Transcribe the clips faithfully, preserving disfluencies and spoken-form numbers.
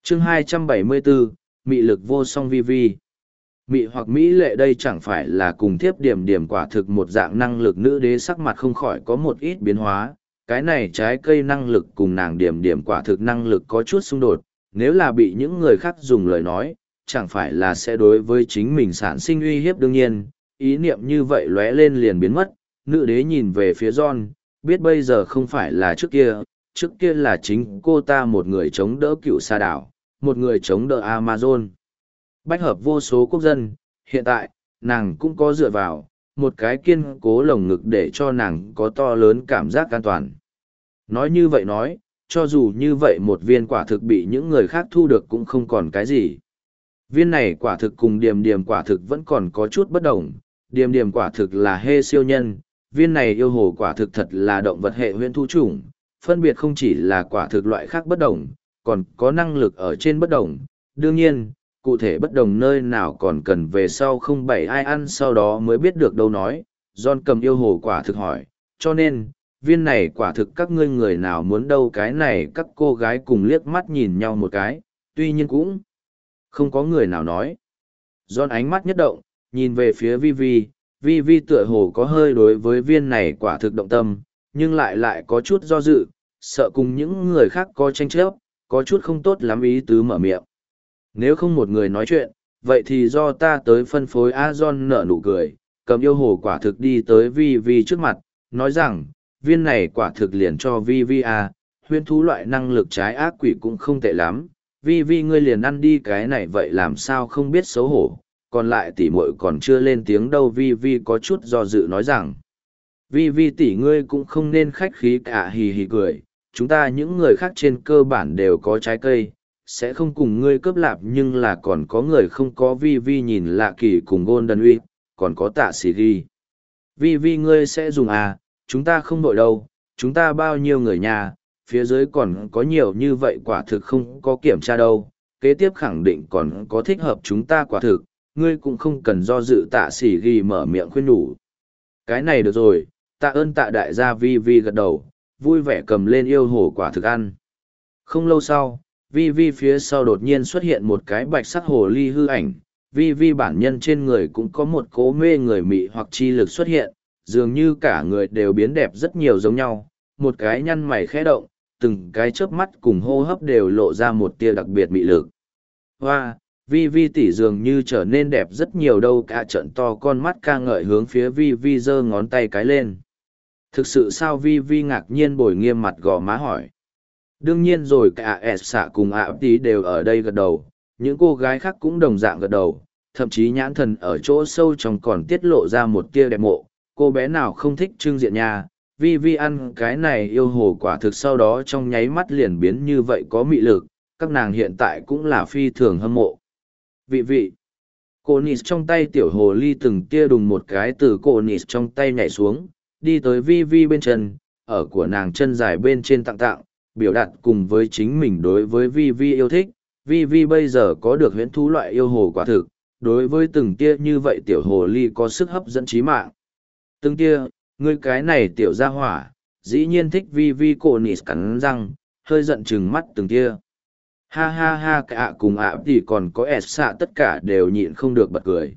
chương hai trăm bảy mươi bốn, mị lực vô song vi vi. Mị hoặc mỹ lệ đây chẳng phải là cùng thiếp điểm điểm quả thực một dạng năng lực, nữ đế sắc mặt không khỏi có một ít biến hóa. Cái này trái cây năng lực cùng nàng điểm điểm quả thực năng lực có chút xung đột, nếu là bị những người khác dùng lời nói, chẳng phải là sẽ đối với chính mình sản sinh uy hiếp. Đương nhiên, ý niệm như vậy lóe lên liền biến mất. Nữ đế nhìn về phía John, biết bây giờ không phải là trước kia, trước kia là chính cô ta một người chống đỡ cựu sa đảo, một người chống đỡ Amazon. Bách hợp vô số quốc dân, hiện tại, nàng cũng có dựa vào, một cái kiên cố lồng ngực để cho nàng có to lớn cảm giác an toàn. Nói như vậy nói, cho dù như vậy một viên quả thực bị những người khác thu được cũng không còn cái gì. Viên này quả thực cùng điềm điềm quả thực vẫn còn có chút bất đồng, điềm điềm quả thực là hê siêu nhân, viên này yêu hồ quả thực thật là động vật hệ huyễn thu chủng, phân biệt không chỉ là quả thực loại khác bất đồng, còn có năng lực ở trên bất đồng. Đương nhiên, cụ thể bất đồng nơi nào còn cần về sau không bảy ai ăn sau đó mới biết được đâu nói. John cầm yêu hồ quả thực hỏi, cho nên, viên này quả thực các ngươi người nào muốn đâu? Cái này các cô gái cùng liếc mắt nhìn nhau một cái, tuy nhiên cũng không có người nào nói. John ánh mắt nhất động, nhìn về phía Vi Vi, Vi Vi tựa hồ có hơi đối với viên này quả thực động tâm, nhưng lại lại có chút do dự, sợ cùng những người khác có tranh chấp, có chút không tốt lắm ý tứ mở miệng. Nếu không một người nói chuyện, vậy thì do ta tới phân phối. A John nở nụ cười, cầm yêu hồ quả thực đi tới Vi Vi trước mặt, nói rằng, viên này quả thực liền cho Vi Vi à, huyễn thú loại năng lực trái ác quỷ cũng không tệ lắm. Vi Vi ngươi liền ăn đi cái này vậy làm sao không biết xấu hổ, còn lại tỷ muội còn chưa lên tiếng đâu. Vi Vi có chút do dự nói rằng, Vi Vi tỷ ngươi cũng không nên khách khí cả, hì hì cười, chúng ta những người khác trên cơ bản đều có trái cây, sẽ không cùng ngươi cướp lạp, nhưng là còn có người không có. Vi Vi nhìn Lạ Kỳ cùng Golden Uy, còn có Tạ Sĩ Ghi. Vi Vi ngươi sẽ dùng à, chúng ta không đội đâu, chúng ta bao nhiêu người nhà, phía dưới còn có nhiều như vậy quả thực không có kiểm tra đâu, kế tiếp khẳng định còn có thích hợp chúng ta quả thực, ngươi cũng không cần do dự. Tạ Sĩ Ghi mở miệng khuyên nhủ. Cái này được rồi, tạ ơn tạ đại gia. Vi Vi gật đầu, vui vẻ cầm lên yêu hồ quả thực ăn. Không lâu sau, Vi Vi phía sau đột nhiên xuất hiện một cái bạch sắc hồ ly hư ảnh. Vi Vi bản nhân trên người cũng có một cố mê người mị hoặc chi lực xuất hiện, dường như cả người đều biến đẹp rất nhiều giống nhau, một cái nhăn mày khẽ động, từng cái chớp mắt cùng hô hấp đều lộ ra một tia đặc biệt mị lực. Hoa, Vi Vi tỷ dường như trở nên đẹp rất nhiều đâu. Cả trận to con mắt ca ngợi hướng phía Vi Vi giơ ngón tay cái lên. Thực sự sao? Vi Vi ngạc nhiên bồi nghiêm mặt gò má hỏi. Đương nhiên rồi, cả S xạ cùng ạ tí đều ở đây gật đầu, những cô gái khác cũng đồng dạng gật đầu, thậm chí nhãn thần ở chỗ sâu trong còn tiết lộ ra một tia đẹp mộ. Cô bé nào không thích trưng diện nha. Vi Vi ăn cái này yêu hồ quả thực sau đó trong nháy mắt liền biến như vậy có mị lực, các nàng hiện tại cũng là phi thường hâm mộ. Vị vị. Cô Nis trong tay tiểu hồ ly từng tia đùng một cái từ cô Nis trong tay nhảy xuống, đi tới Vi Vi bên chân, ở của nàng chân dài bên trên tặng tặng, biểu đạt cùng với chính mình đối với Vi Vi yêu thích. Vi Vi bây giờ có được huyễn thú loại yêu hồ quả thực, đối với từng tia như vậy tiểu hồ ly có sức hấp dẫn trí mạng. Từng tia, ngươi cái này tiểu gia hỏa, dĩ nhiên thích Vi Vi. Cô Nis cắn răng, hơi giận chừng mắt từng tia. Ha ha ha, cả cùng ạ tỷ còn có S xạ tất cả đều nhịn không được bật cười.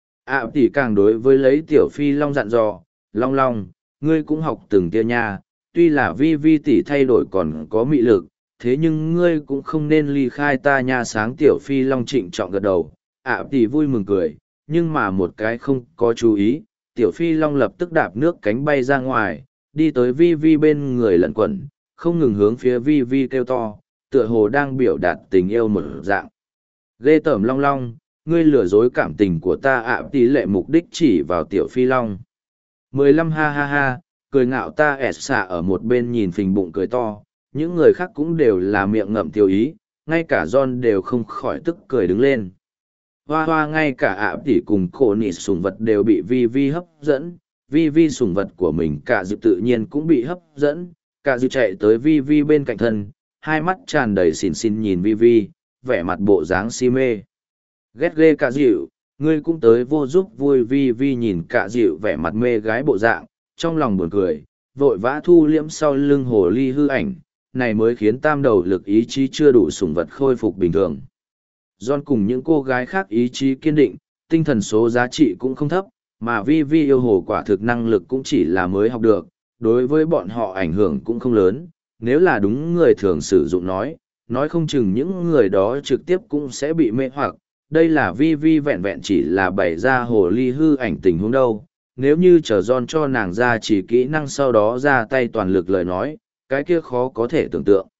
ạ tỷ càng đối với lấy tiểu phi long dặn dò, long long, ngươi cũng học từng tia nha, tuy là Vi Vi tỷ thay đổi còn có mị lực, thế nhưng ngươi cũng không nên ly khai ta nha. Sáng tiểu phi long trịnh trọng gật đầu, ạ tỷ vui mừng cười, nhưng mà một cái không có chú ý, tiểu phi long lập tức đạp nước cánh bay ra ngoài, đi tới Vi Vi bên người lẩn quẩn, không ngừng hướng phía Vi Vi kêu to, tựa hồ đang biểu đạt tình yêu một dạng. Ghê tởm long long, ngươi lừa dối cảm tình của ta. ạ tỷ lệ mục đích chỉ vào tiểu phi long. mười lăm ha ha ha, cười ngạo. Ta S xạ ở một bên nhìn phình bụng cười to, những người khác cũng đều là miệng ngậm tiêu ý, ngay cả John đều không khỏi tức cười đứng lên. Hoa hoa, ngay cả ạ tỷ cùng cổ nị sủng vật đều bị Vi Vi hấp dẫn. Vi Vi sủng vật của mình cả dịp tự nhiên cũng bị hấp dẫn, cả dịp chạy tới Vi Vi bên cạnh thân, hai mắt tràn đầy xìn xìn nhìn Vi Vi, vẻ mặt bộ dáng si mê. Ghét ghê cả dịu, ngươi cũng tới vô giúp vui. Vi Vi nhìn cả dịu vẻ mặt mê gái bộ dạng, trong lòng buồn cười, vội vã thu liễm sau lưng hồ ly hư ảnh, này mới khiến tam đầu lực ý chí chưa đủ sủng vật khôi phục bình thường. John cùng những cô gái khác ý chí kiên định, tinh thần số giá trị cũng không thấp, mà vi vi yêu hồ quả thực năng lực cũng chỉ là mới học được, đối với bọn họ ảnh hưởng cũng không lớn, nếu là đúng người thường sử dụng nói, nói không chừng những người đó trực tiếp cũng sẽ bị mê hoặc, đây là vi vi vẹn vẹn chỉ là bày ra hồ ly hư ảnh tình huống đâu, nếu như chờ John cho nàng ra chỉ kỹ năng sau đó ra tay toàn lực lời nói, cái kia khó có thể tưởng tượng.